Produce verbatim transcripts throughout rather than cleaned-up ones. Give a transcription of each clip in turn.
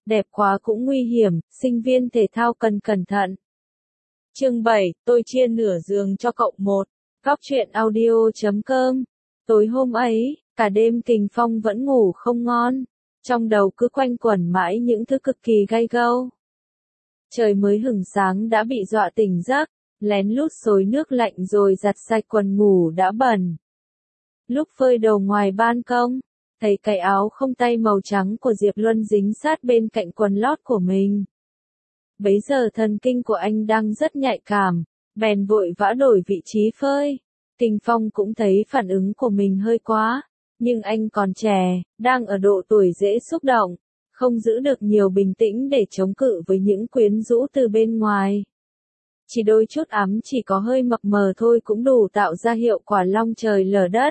đẹp quá cũng nguy hiểm, sinh viên thể thao cần cẩn thận. Chương bảy, tôi chia nửa giường cho cậu một. Góc truyện audio chấm com. Tối hôm ấy, cả đêm Kình Phong vẫn ngủ không ngon. Trong đầu cứ quanh quẩn mãi những thứ cực kỳ gay gâu. Trời mới hửng sáng đã bị dọa tỉnh giấc, lén lút xối nước lạnh rồi giặt sạch quần ngủ đã bẩn. Lúc phơi đồ ngoài ban công, thấy cái áo không tay màu trắng của Diệp Luân dính sát bên cạnh quần lót của mình. Bấy giờ thần kinh của anh đang rất nhạy cảm, bèn vội vã đổi vị trí phơi. Kình Phong cũng thấy phản ứng của mình hơi quá, nhưng anh còn trẻ, đang ở độ tuổi dễ xúc động, không giữ được nhiều bình tĩnh để chống cự với những quyến rũ từ bên ngoài. Chỉ đôi chút ấm chỉ có hơi mập mờ thôi cũng đủ tạo ra hiệu quả long trời lở đất.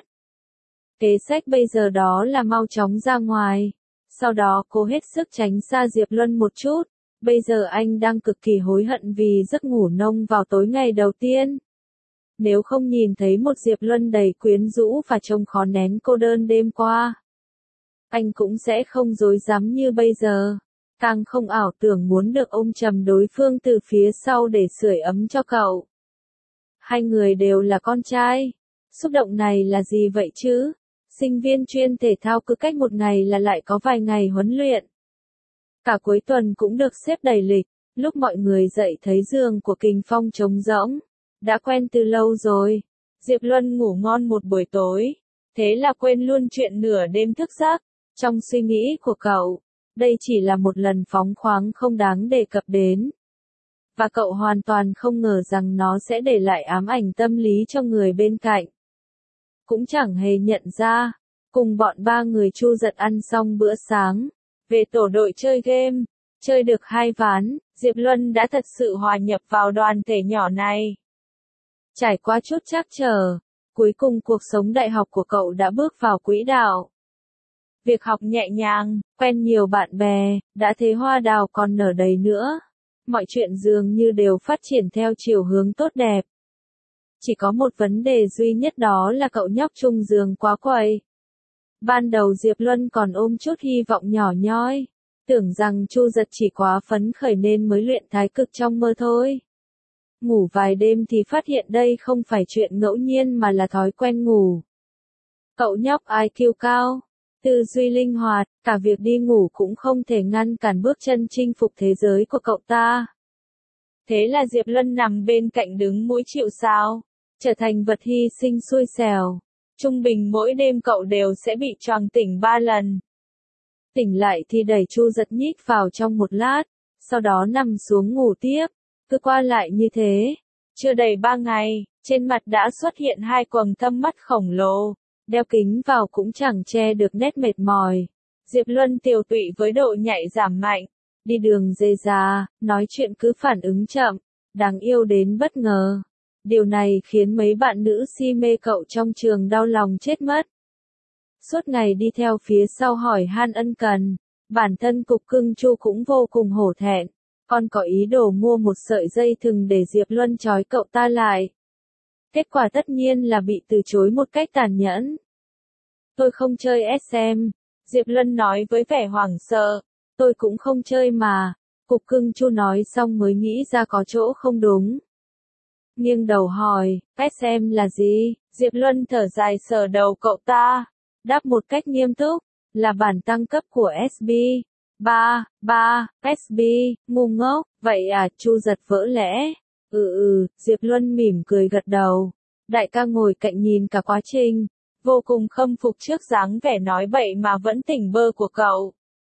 Kế sách bây giờ đó là mau chóng ra ngoài, sau đó cố hết sức tránh xa Diệp Luân một chút. Bây giờ anh đang cực kỳ hối hận vì giấc ngủ nông vào tối ngày đầu tiên. Nếu không nhìn thấy một Diệp Luân đầy quyến rũ và trông khó nén cô đơn đêm qua, anh cũng sẽ không dối dám như bây giờ, càng không ảo tưởng muốn được ôm chầm đối phương từ phía sau để sưởi ấm cho cậu. Hai người đều là con trai, xúc động này là gì vậy chứ? Sinh viên chuyên thể thao cứ cách một ngày là lại có vài ngày huấn luyện. Cả cuối tuần cũng được xếp đầy lịch, lúc mọi người dậy thấy giường của Kình Phong trống rỗng. Đã quen từ lâu rồi. Diệp Luân ngủ ngon một buổi tối, thế là quên luôn chuyện nửa đêm thức giấc. Trong suy nghĩ của cậu, đây chỉ là một lần phóng khoáng không đáng đề cập đến. Và cậu hoàn toàn không ngờ rằng nó sẽ để lại ám ảnh tâm lý cho người bên cạnh. Cũng chẳng hề nhận ra, cùng bọn ba người Chu Giật ăn xong bữa sáng, về tổ đội chơi game, chơi được hai ván, Diệp Luân đã thật sự hòa nhập vào đoàn thể nhỏ này. Trải qua chút trắc trở, cuối cùng cuộc sống đại học của cậu đã bước vào quỹ đạo. Việc học nhẹ nhàng, quen nhiều bạn bè, đã thế hoa đào còn nở đầy nữa. Mọi chuyện dường như đều phát triển theo chiều hướng tốt đẹp. Chỉ có một vấn đề duy nhất đó là cậu nhóc chung giường quá quậy. Ban đầu Diệp Luân còn ôm chút hy vọng nhỏ nhoi, tưởng rằng Chu Giật chỉ quá phấn khởi nên mới luyện thái cực trong mơ thôi. Ngủ vài đêm thì phát hiện đây không phải chuyện ngẫu nhiên mà là thói quen ngủ. Cậu nhóc i kiu cao, tư duy linh hoạt, cả việc đi ngủ cũng không thể ngăn cản bước chân chinh phục thế giới của cậu ta. Thế là Diệp Luân nằm bên cạnh đứng mũi chịu sào, trở thành vật hy sinh xui xẻo. Trung bình mỗi đêm cậu đều sẽ bị choàng tỉnh ba lần. Tỉnh lại thì đẩy Chu Giật nhích vào trong một lát, sau đó nằm xuống ngủ tiếp. Cứ qua lại như thế, chưa đầy ba ngày, trên mặt đã xuất hiện hai quầng thâm mắt khổng lồ, đeo kính vào cũng chẳng che được nét mệt mỏi. Diệp Luân tiều tụy với độ nhạy giảm mạnh, đi đường dề già, nói chuyện cứ phản ứng chậm, đáng yêu đến bất ngờ. Điều này khiến mấy bạn nữ si mê cậu trong trường đau lòng chết mất. Suốt ngày đi theo phía sau hỏi han ân cần, bản thân Cục Cưng Chu cũng vô cùng hổ thẹn. Con có ý đồ mua một sợi dây thừng để Diệp Luân trói cậu ta lại. Kết quả tất nhiên là bị từ chối một cách tàn nhẫn. Tôi không chơi ét em, Diệp Luân nói với vẻ hoảng sợ. Tôi cũng không chơi mà. Cục Cưng Chu nói xong mới nghĩ ra có chỗ không đúng. Nghiêng đầu hỏi, ét em là gì? Diệp Luân thở dài sờ đầu cậu ta. Đáp một cách nghiêm túc, là bản tăng cấp của ét bê. Ba, ba, ét bê, ngu ngốc, vậy à? Chu Giật vỡ lẽ. Ừ ừ, Diệp Luân mỉm cười gật đầu. Đại ca ngồi cạnh nhìn cả quá trình, vô cùng khâm phục trước dáng vẻ nói bậy mà vẫn tỉnh bơ của cậu.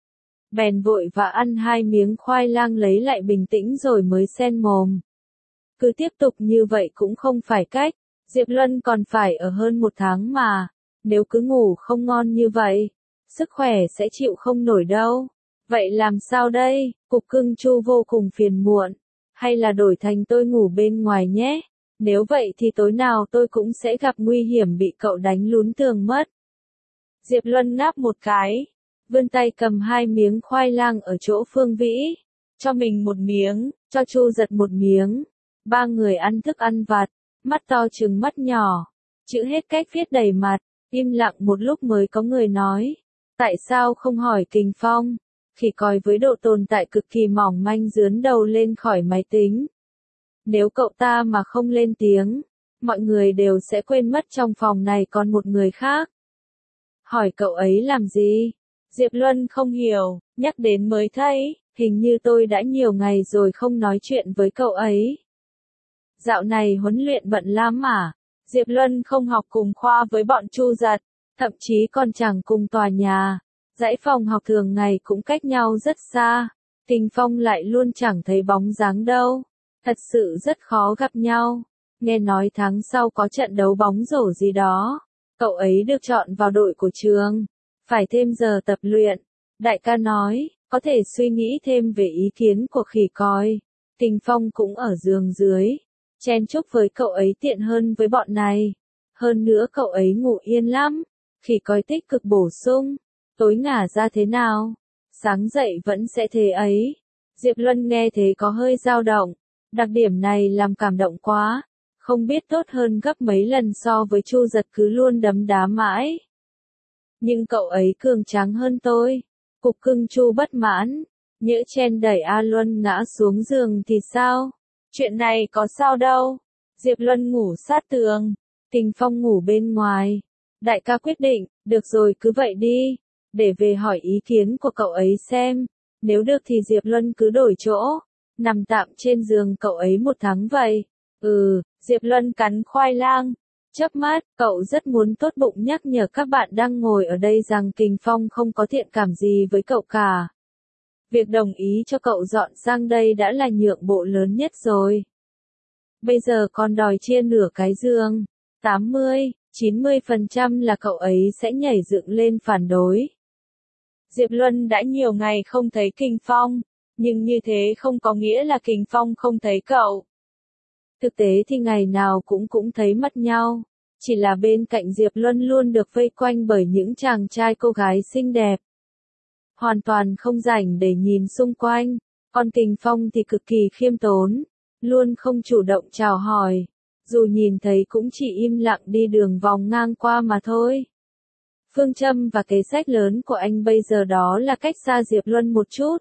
Bèn vội và ăn hai miếng khoai lang lấy lại bình tĩnh rồi mới sen mồm. Cứ tiếp tục như vậy cũng không phải cách, Diệp Luân còn phải ở hơn một tháng mà, nếu cứ ngủ không ngon như vậy, sức khỏe sẽ chịu không nổi đâu. Vậy làm sao đây? Cục Cưng Chu vô cùng phiền muộn. Hay là đổi thành tôi ngủ bên ngoài nhé? Nếu vậy thì tối nào tôi cũng sẽ gặp nguy hiểm bị cậu đánh lún tường mất. Diệp Luân ngáp một cái, vươn tay cầm hai miếng khoai lang ở chỗ Phương Vĩ. Cho mình một miếng, cho Chu Giật một miếng. Ba người ăn thức ăn vặt, mắt to trừng mắt nhỏ. Chữ hết cách viết đầy mặt, im lặng một lúc mới có người nói. Tại sao không hỏi Kình Phong? khỉ còi với độ tồn tại cực kỳ mỏng manh dướn đầu lên khỏi máy tính. Nếu cậu ta mà không lên tiếng, mọi người đều sẽ quên mất trong phòng này còn một người khác. Hỏi cậu ấy làm gì? Diệp Luân không hiểu, nhắc đến mới thấy, hình như tôi đã nhiều ngày rồi không nói chuyện với cậu ấy. Dạo này huấn luyện bận lắm à? Diệp Luân không học cùng khoa với bọn Chu Giật, thậm chí còn chẳng cùng tòa nhà. Dãy phòng học thường ngày cũng cách nhau rất xa. Kình Phong lại luôn chẳng thấy bóng dáng đâu. Thật sự rất khó gặp nhau. Nghe nói tháng sau có trận đấu bóng rổ gì đó. Cậu ấy được chọn vào đội của trường. Phải thêm giờ tập luyện. Đại ca nói, có thể suy nghĩ thêm về ý kiến của khỉ còi. Kình Phong cũng ở giường dưới. Chen chúc với cậu ấy tiện hơn với bọn này. Hơn nữa cậu ấy ngủ yên lắm. Khỉ còi tích cực bổ sung. Tối ngả ra thế nào? Sáng dậy vẫn sẽ thế ấy. Diệp Luân nghe thế có hơi dao động. Đặc điểm này làm cảm động quá. Không biết tốt hơn gấp mấy lần so với Chu Giật cứ luôn đấm đá mãi. Nhưng cậu ấy cường tráng hơn tôi. Cục cưng Chu bất mãn. Nhỡ chen đẩy A Luân ngã xuống giường thì sao? Chuyện này có sao đâu. Diệp Luân ngủ sát tường. Kình Phong ngủ bên ngoài. Đại ca quyết định, được rồi cứ vậy đi. Để về hỏi ý kiến của cậu ấy xem. Nếu được thì Diệp Luân cứ đổi chỗ. Nằm tạm trên giường cậu ấy một tháng vậy. Ừ, Diệp Luân cắn khoai lang. Chớp mắt, cậu rất muốn tốt bụng nhắc nhở các bạn đang ngồi ở đây rằng Kình Phong không có thiện cảm gì với cậu cả. Việc đồng ý cho cậu dọn sang đây đã là nhượng bộ lớn nhất rồi. Bây giờ còn đòi chia nửa cái giường. tám mươi, chín mươi phần trăm là cậu ấy sẽ nhảy dựng lên phản đối. Diệp Luân đã nhiều ngày không thấy Kình Phong, nhưng như thế không có nghĩa là Kình Phong không thấy cậu. Thực tế thì ngày nào cũng cũng thấy mặt nhau, chỉ là bên cạnh Diệp Luân luôn được vây quanh bởi những chàng trai cô gái xinh đẹp. Hoàn toàn không rảnh để nhìn xung quanh, còn Kình Phong thì cực kỳ khiêm tốn, luôn không chủ động chào hỏi, dù nhìn thấy cũng chỉ im lặng đi đường vòng ngang qua mà thôi. Phương châm và kế sách lớn của anh bây giờ đó là cách xa Diệp Luân một chút.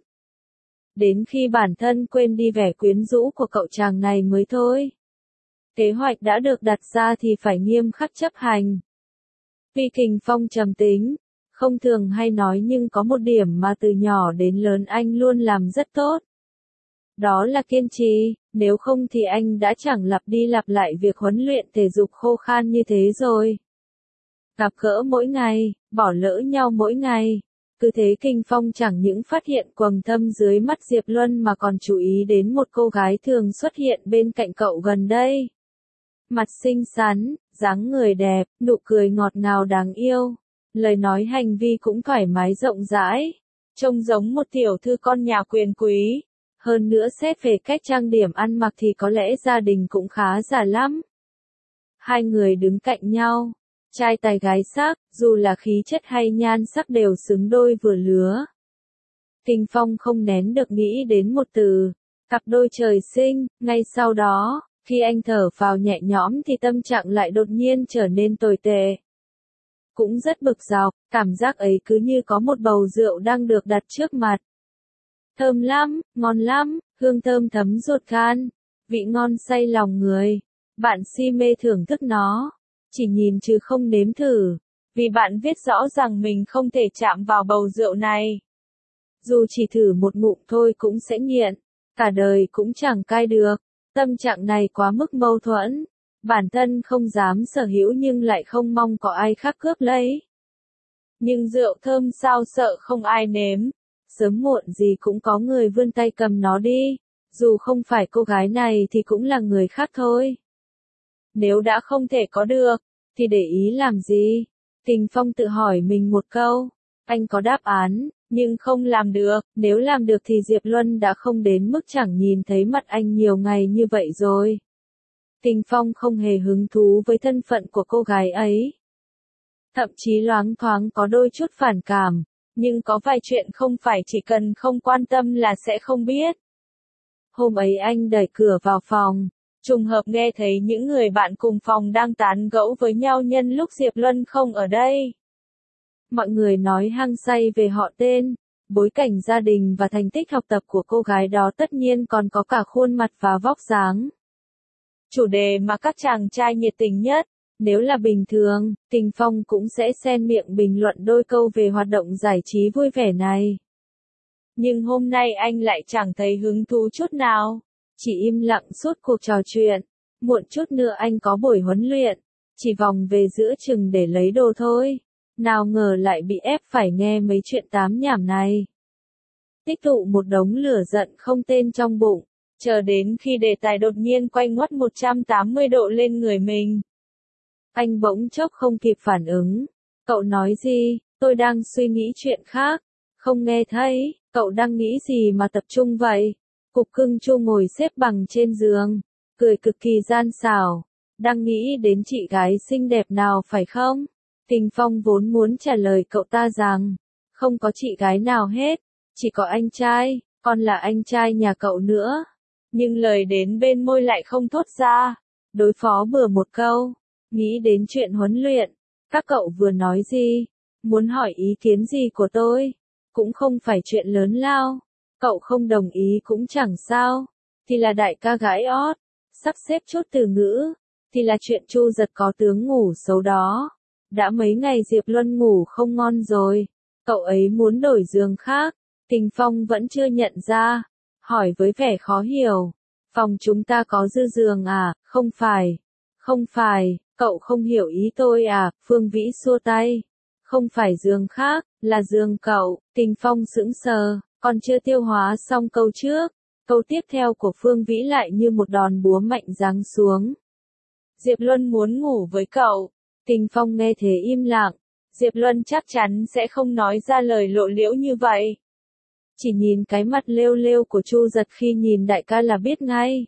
Đến khi bản thân quên đi vẻ quyến rũ của cậu chàng này mới thôi. Kế hoạch đã được đặt ra thì phải nghiêm khắc chấp hành. Vì Kình Phong trầm tính, không thường hay nói nhưng có một điểm mà từ nhỏ đến lớn anh luôn làm rất tốt. Đó là kiên trì, nếu không thì anh đã chẳng lặp đi lặp lại việc huấn luyện thể dục khô khan như thế rồi. Gặp gỡ mỗi ngày, bỏ lỡ nhau mỗi ngày. Cứ thế Kình Phong chẳng những phát hiện quầng thâm dưới mắt Diệp Luân mà còn chú ý đến một cô gái thường xuất hiện bên cạnh cậu gần đây. Mặt xinh xắn, dáng người đẹp, nụ cười ngọt ngào đáng yêu. Lời nói hành vi cũng thoải mái rộng rãi. Trông giống một tiểu thư con nhà quyền quý. Hơn nữa xét về cách trang điểm ăn mặc thì có lẽ gia đình cũng khá giả lắm. Hai người đứng cạnh nhau. Trai tài gái sắc, dù là khí chất hay nhan sắc đều xứng đôi vừa lứa. Kình Phong không nén được nghĩ đến một từ, cặp đôi trời sinh, ngay sau đó, khi anh thở phào nhẹ nhõm thì tâm trạng lại đột nhiên trở nên tồi tệ. Cũng rất bực dọc, cảm giác ấy cứ như có một bầu rượu đang được đặt trước mặt. Thơm lắm, ngon lắm, hương thơm thấm ruột gan, vị ngon say lòng người. Bạn si mê thưởng thức nó. Chỉ nhìn chứ không nếm thử, vì bạn biết rõ rằng mình không thể chạm vào bầu rượu này. Dù chỉ thử một ngụm thôi cũng sẽ nghiện, cả đời cũng chẳng cai được. Tâm trạng này quá mức mâu thuẫn, bản thân không dám sở hữu nhưng lại không mong có ai khác cướp lấy. Nhưng rượu thơm sao sợ không ai nếm, sớm muộn gì cũng có người vươn tay cầm nó đi, dù không phải cô gái này thì cũng là người khác thôi. Nếu đã không thể có được, thì để ý làm gì? Kình Phong tự hỏi mình một câu. Anh có đáp án, nhưng không làm được. Nếu làm được thì Diệp Luân đã không đến mức chẳng nhìn thấy mặt anh nhiều ngày như vậy rồi. Kình Phong không hề hứng thú với thân phận của cô gái ấy. Thậm chí loáng thoáng có đôi chút phản cảm. Nhưng có vài chuyện không phải chỉ cần không quan tâm là sẽ không biết. Hôm ấy anh đẩy cửa vào phòng. Trùng hợp nghe thấy những người bạn cùng phòng đang tán gẫu với nhau nhân lúc Diệp Luân không ở đây. Mọi người nói hăng say về họ tên, Bối cảnh gia đình và thành tích học tập của cô gái đó tất nhiên còn có cả khuôn mặt và vóc dáng. Chủ đề mà các chàng trai nhiệt tình nhất. Nếu là bình thường, Kình Phong cũng sẽ xen miệng bình luận đôi câu về hoạt động giải trí vui vẻ này. Nhưng hôm nay anh lại chẳng thấy hứng thú chút nào. Chỉ im lặng suốt cuộc trò chuyện. Muộn chút nữa anh có buổi huấn luyện. Chỉ vòng về giữa chừng để lấy đồ thôi. Nào ngờ lại bị ép phải nghe mấy chuyện tám nhảm này. Tích tụ một đống lửa giận không tên trong bụng. Chờ đến khi đề tài đột nhiên quay ngoắt một trăm tám mươi độ lên người mình. Anh bỗng chốc không kịp phản ứng. Cậu nói gì? Tôi đang suy nghĩ chuyện khác. Không nghe thấy, cậu đang nghĩ gì mà tập trung vậy? Cục Cưng Chu ngồi xếp bằng trên giường, cười cực kỳ gian xảo. Đang nghĩ đến chị gái xinh đẹp nào phải không? Kình Phong vốn muốn trả lời cậu ta rằng, không có chị gái nào hết, chỉ có anh trai, còn là anh trai nhà cậu nữa. Nhưng lời đến bên môi lại không thốt ra, đối phó bừa một câu, nghĩ đến chuyện huấn luyện. Các cậu vừa nói gì? Muốn hỏi ý kiến gì của tôi? Cũng không phải chuyện lớn lao. Cậu không đồng ý cũng chẳng sao. Thì là đại ca gái ót. Sắp xếp chút từ ngữ. Thì là chuyện Chu Giật có tướng ngủ xấu đó. Đã mấy ngày Diệp Luân ngủ không ngon rồi. Cậu ấy muốn đổi giường khác. Kình Phong vẫn chưa nhận ra. Hỏi với vẻ khó hiểu. Phòng chúng ta có dư giường à? Không phải. Không phải, cậu không hiểu ý tôi à? Phương Vĩ xua tay. Không phải giường khác, là giường cậu. Kình Phong sững sờ, còn chưa tiêu hóa xong câu trước. Câu tiếp theo của Phương Vĩ lại như một đòn búa mạnh giáng xuống. Diệp Luân muốn ngủ với cậu. Kình Phong nghe thế im lặng. Diệp Luân chắc chắn sẽ không nói ra lời lộ liễu như vậy. Chỉ nhìn cái mặt lêu lêu của Chu Giật khi nhìn đại ca là biết ngay.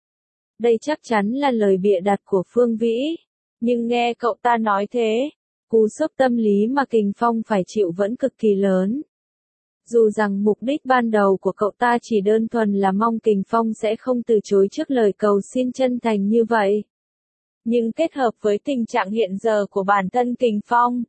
Đây chắc chắn là lời bịa đặt của Phương Vĩ. Nhưng nghe cậu ta nói thế, cú sốc tâm lý mà Kình Phong phải chịu vẫn cực kỳ lớn. Dù rằng mục đích ban đầu của cậu ta chỉ đơn thuần là mong Kình Phong sẽ không từ chối trước lời cầu xin chân thành như vậy. Nhưng kết hợp với tình trạng hiện giờ của bản thân Kình Phong,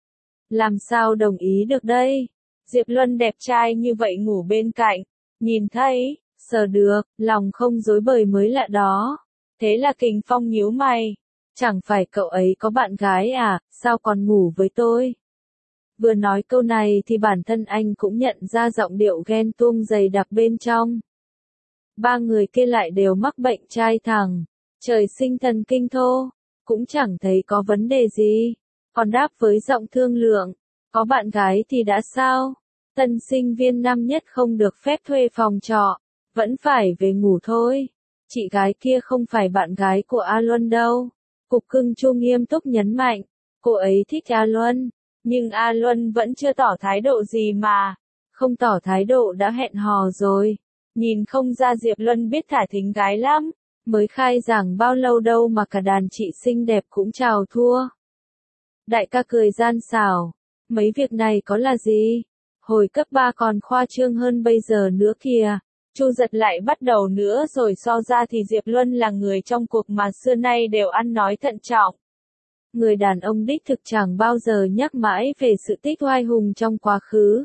làm sao đồng ý được đây? Diệp Luân đẹp trai như vậy ngủ bên cạnh, nhìn thấy, sờ được, lòng không rối bời mới lạ đó. Thế là Kình Phong nhíu mày. Chẳng phải cậu ấy có bạn gái à, sao còn ngủ với tôi? Vừa nói câu này thì bản thân anh cũng nhận ra giọng điệu ghen tuông dày đặc bên trong. Ba người kia lại đều mắc bệnh trai thẳng, trời sinh thần kinh thô, cũng chẳng thấy có vấn đề gì. Còn đáp với giọng thương lượng, có bạn gái thì đã sao? Tân sinh viên năm nhất không được phép thuê phòng trọ, vẫn phải về ngủ thôi. Chị gái kia không phải bạn gái của A Luân đâu. Cục Cưng Chu nghiêm túc nhấn mạnh, cô ấy thích A Luân, nhưng A Luân vẫn chưa tỏ thái độ gì mà. Không tỏ thái độ đã hẹn hò rồi. Nhìn không ra Diệp Luân biết thả thính gái lắm. Mới khai giảng bao lâu đâu mà cả đàn chị xinh đẹp cũng chào thua. Đại ca cười gian xảo. Mấy việc này có là gì? Hồi cấp ba còn khoa trương hơn bây giờ nữa kìa. Chu Giật lại bắt đầu nữa rồi, so ra thì Diệp Luân là người trong cuộc mà xưa nay đều ăn nói thận trọng. Người đàn ông đích thực chẳng bao giờ nhắc mãi về sự tích oai hùng trong quá khứ.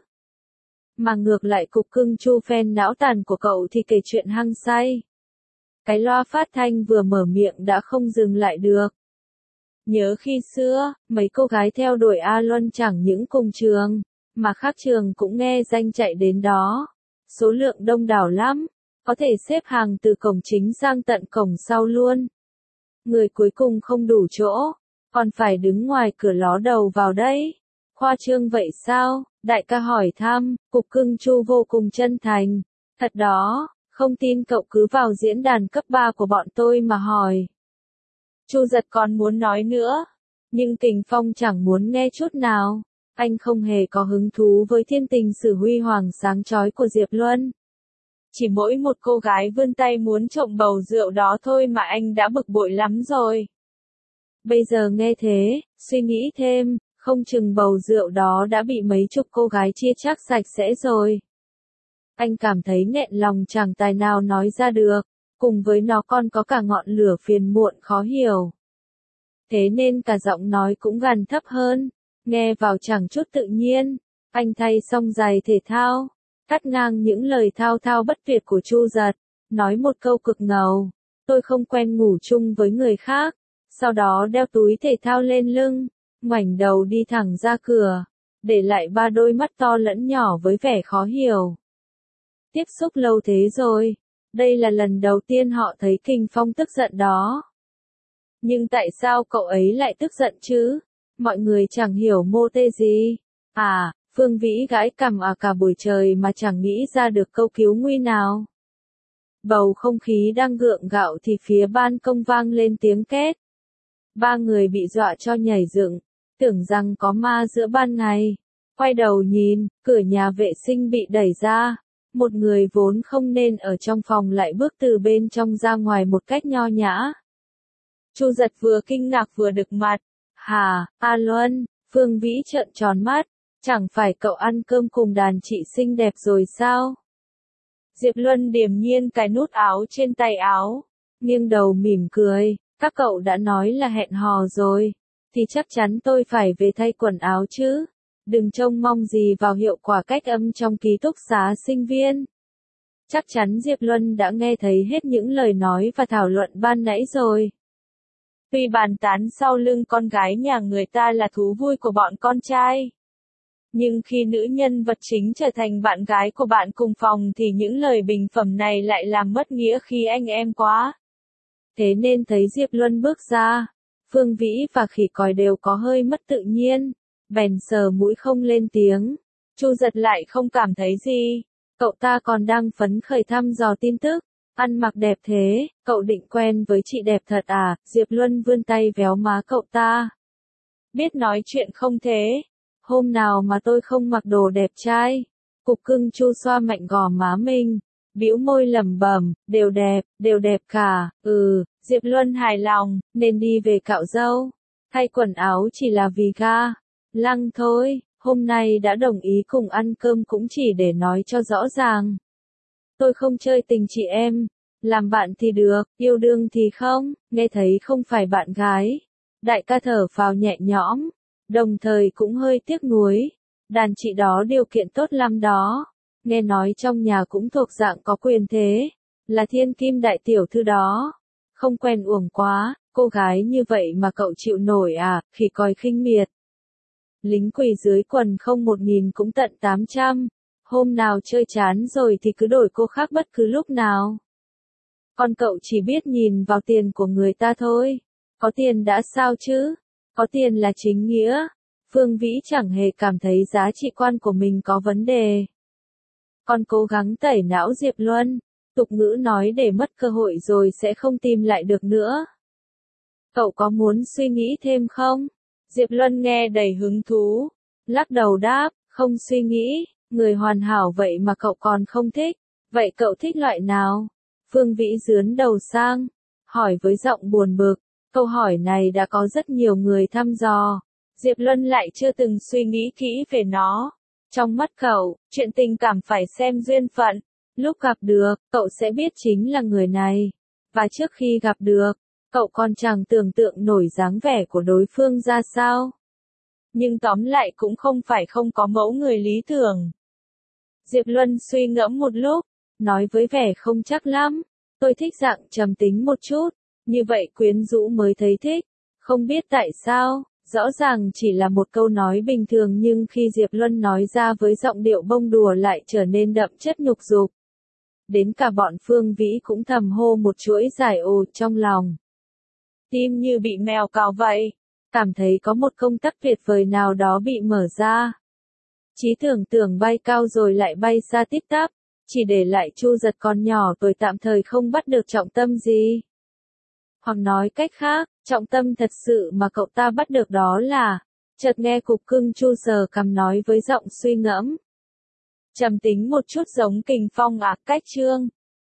Mà ngược lại Cục Cưng Chu phen não tàn của cậu thì kể chuyện hăng say. Cái loa phát thanh vừa mở miệng đã không dừng lại được. Nhớ khi xưa, mấy cô gái theo đuổi A Luân chẳng những cùng trường, mà khác trường cũng nghe danh chạy đến đó. Số lượng đông đảo lắm, có thể xếp hàng từ cổng chính sang tận cổng sau luôn. Người cuối cùng không đủ chỗ, còn phải đứng ngoài cửa ló đầu vào đấy. Khoa trương vậy sao? Đại ca hỏi thăm. Cục Cưng Chu vô cùng chân thành. Thật đó, không tin cậu cứ vào diễn đàn cấp ba của bọn tôi mà hỏi. Chu Giật còn muốn nói nữa, nhưng Kình Phong chẳng muốn nghe chút nào. Anh không hề có hứng thú với thiên tình sử huy hoàng sáng chói của Diệp Luân. Chỉ mỗi một cô gái vươn tay muốn trộm bầu rượu đó thôi mà anh đã bực bội lắm rồi. Bây giờ nghe thế, suy nghĩ thêm, không chừng bầu rượu đó đã bị mấy chục cô gái chia chắc sạch sẽ rồi. Anh cảm thấy nghẹn lòng chẳng tài nào nói ra được, cùng với nó còn có cả ngọn lửa phiền muộn khó hiểu. Thế nên cả giọng nói cũng gằn thấp hơn, nghe vào chẳng chút tự nhiên. Anh thay xong giày thể thao, cắt ngang những lời thao thao bất tuyệt của Chu Giật, nói một câu cực ngầu, tôi không quen ngủ chung với người khác, sau đó đeo túi thể thao lên lưng, ngoảnh đầu đi thẳng ra cửa, để lại ba đôi mắt to lẫn nhỏ với vẻ khó hiểu. Tiếp xúc lâu thế rồi, đây là lần đầu tiên họ thấy Kình Phong tức giận đó. Nhưng tại sao cậu ấy lại tức giận chứ? Mọi người chẳng hiểu mô tê gì. À, Phương Vĩ gãi cằm à cả buổi trời mà chẳng nghĩ ra được câu cứu nguy nào. Bầu không khí đang gượng gạo thì phía ban công vang lên tiếng két. Ba người bị dọa cho nhảy dựng, tưởng rằng có ma giữa ban ngày. Quay đầu nhìn, cửa nhà vệ sinh bị đẩy ra. Một người vốn không nên ở trong phòng lại bước từ bên trong ra ngoài một cách nho nhã. Chu Giật vừa kinh ngạc vừa đực mặt. Hà, A Luân, Phương Vĩ trợn tròn mắt. Chẳng phải cậu ăn cơm cùng đàn chị xinh đẹp rồi sao? Diệp Luân điềm nhiên cài nút áo trên tay áo, nghiêng đầu mỉm cười. Các cậu đã nói là hẹn hò rồi, thì chắc chắn tôi phải về thay quần áo chứ. Đừng trông mong gì vào hiệu quả cách âm trong ký túc xá sinh viên. Chắc chắn Diệp Luân đã nghe thấy hết những lời nói và thảo luận ban nãy rồi. Tuy bàn tán sau lưng con gái nhà người ta là thú vui của bọn con trai, nhưng khi nữ nhân vật chính trở thành bạn gái của bạn cùng phòng thì những lời bình phẩm này lại làm mất nghĩa khi anh em quá. Thế nên thấy Diệp Luân bước ra, Phương Vĩ và Khỉ Còi đều có hơi mất tự nhiên, bèn sờ mũi không lên tiếng. Chu Giật lại không cảm thấy gì, cậu ta còn đang phấn khởi thăm dò tin tức. Ăn mặc đẹp thế, cậu định quen với chị đẹp thật à? Diệp Luân vươn tay véo má cậu ta. Biết nói chuyện không thế? Hôm nào mà tôi không mặc đồ đẹp trai? Cục cưng Chu xoa mạnh gò má mình, bĩu môi lẩm bẩm, đều đẹp, đều đẹp cả. Ừ, Diệp Luân hài lòng, nên đi về cạo râu. Thay quần áo chỉ là vì ga lăng thôi, hôm nay đã đồng ý cùng ăn cơm cũng chỉ để nói cho rõ ràng. Tôi không chơi tình chị em, làm bạn thì được, yêu đương thì không. Nghe thấy không phải bạn gái, đại ca thở phào nhẹ nhõm, đồng thời cũng hơi tiếc nuối. Đàn chị đó điều kiện tốt lắm đó, nghe nói trong nhà cũng thuộc dạng có quyền thế, là thiên kim đại tiểu thư đó. Không quen uổng quá, cô gái như vậy mà cậu chịu nổi à? Khỉ Còi khinh miệt. Lính quỳ dưới quần không một nghìn cũng tận tám trăm. Hôm nào chơi chán rồi thì cứ đổi cô khác bất cứ lúc nào. Còn cậu chỉ biết nhìn vào tiền của người ta thôi. Có tiền đã sao chứ? Có tiền là chính nghĩa. Phương Vĩ chẳng hề cảm thấy giá trị quan của mình có vấn đề. Còn cố gắng tẩy não Diệp Luân. Tục ngữ nói để mất cơ hội rồi sẽ không tìm lại được nữa. Cậu có muốn suy nghĩ thêm không? Diệp Luân nghe đầy hứng thú. Lắc đầu đáp, không suy nghĩ. Người hoàn hảo vậy mà cậu còn không thích. Vậy cậu thích loại nào? Phương Vĩ dướn đầu sang, hỏi với giọng buồn bực. Câu hỏi này đã có rất nhiều người thăm dò. Diệp Luân lại chưa từng suy nghĩ kỹ về nó. Trong mắt cậu, chuyện tình cảm phải xem duyên phận. Lúc gặp được, cậu sẽ biết chính là người này. Và trước khi gặp được, cậu còn chẳng tưởng tượng nổi dáng vẻ của đối phương ra sao. Nhưng tóm lại cũng không phải không có mẫu người lý tưởng. Diệp Luân suy ngẫm một lúc, nói với vẻ không chắc lắm. Tôi thích dạng trầm tính một chút, như vậy quyến rũ mới thấy thích. Không biết tại sao, rõ ràng chỉ là một câu nói bình thường nhưng khi Diệp Luân nói ra với giọng điệu bông đùa lại trở nên đậm chất nhục dục. Đến cả bọn Phương Vĩ cũng thầm hô một chuỗi giải ồ trong lòng. Tim như bị mèo cào vậy, cảm thấy có một công tắc tuyệt vời nào đó bị mở ra. Trí tưởng tưởng bay cao rồi lại bay xa tít tắp, chỉ để lại Chu Giật còn nhỏ tuổi tạm thời không bắt được trọng tâm gì. Hoặc nói cách khác, trọng tâm thật sự mà cậu ta bắt được đó là, chợt nghe cục cưng Chu sờ cằm nói với giọng suy ngẫm. Trầm tính một chút giống Kình Phong à, cách chương.